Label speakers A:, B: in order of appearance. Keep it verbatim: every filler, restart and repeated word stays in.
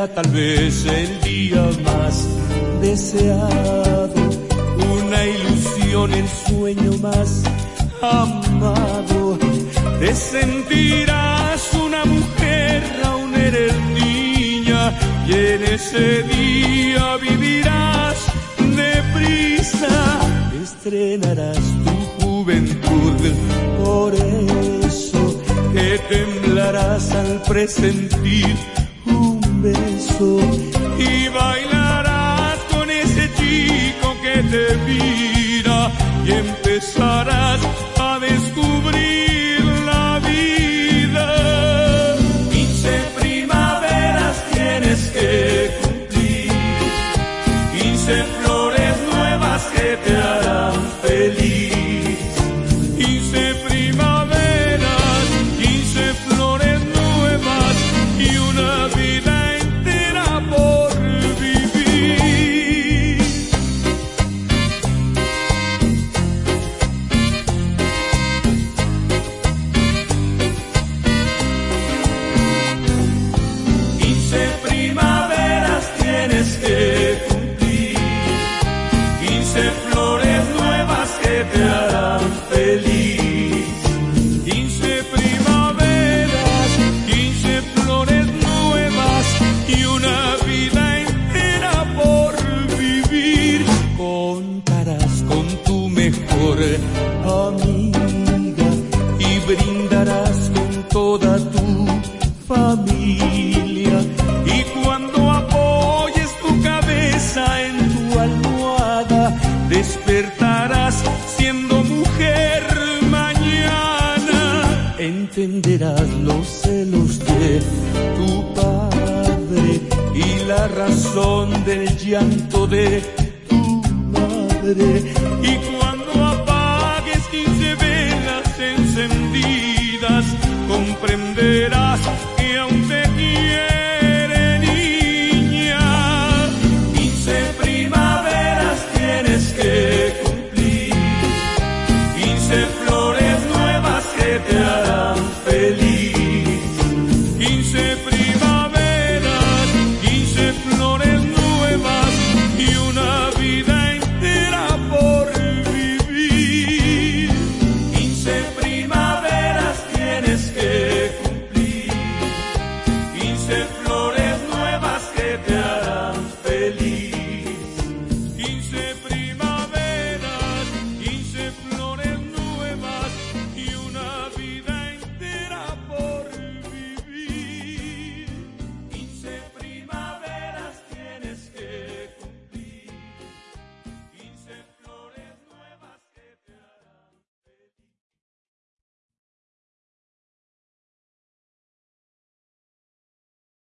A: era tal vez el día más deseado, una ilusión, el sueño más amado. Te sentirás una mujer, aún eres niña, y en ese día vivirás deprisa. Estrenarás tu juventud, por eso que temblarás al presentir un beso, y bailarás con ese chico que te mira, y empezarás a descubrir la vida. Quince primaveras tienes que cumplir, quince flores nuevas que te harán feliz. Quince primaveras, quince flores nuevas y una vida entera por vivir. Quince primaveras tienes que cumplir, quince flores nuevas que te harán feliz. Quince primaveras, quince flores nuevas y una vida entera por vivir. Contarás con tu mejor amiga y brindarás con toda tu familia. Y cuando apoyes tu cabeza en tu almohada, despertarás siendo mujer mañana. Entenderás los celos de tu padre y la razón del llanto de tu madre. Y cuando apagues quince velas encendidas, comprenderás que aún te quiere, niña. Quince primaveras tienes que cumplir, quince flores nuevas que te harán feliz. Quince primaveras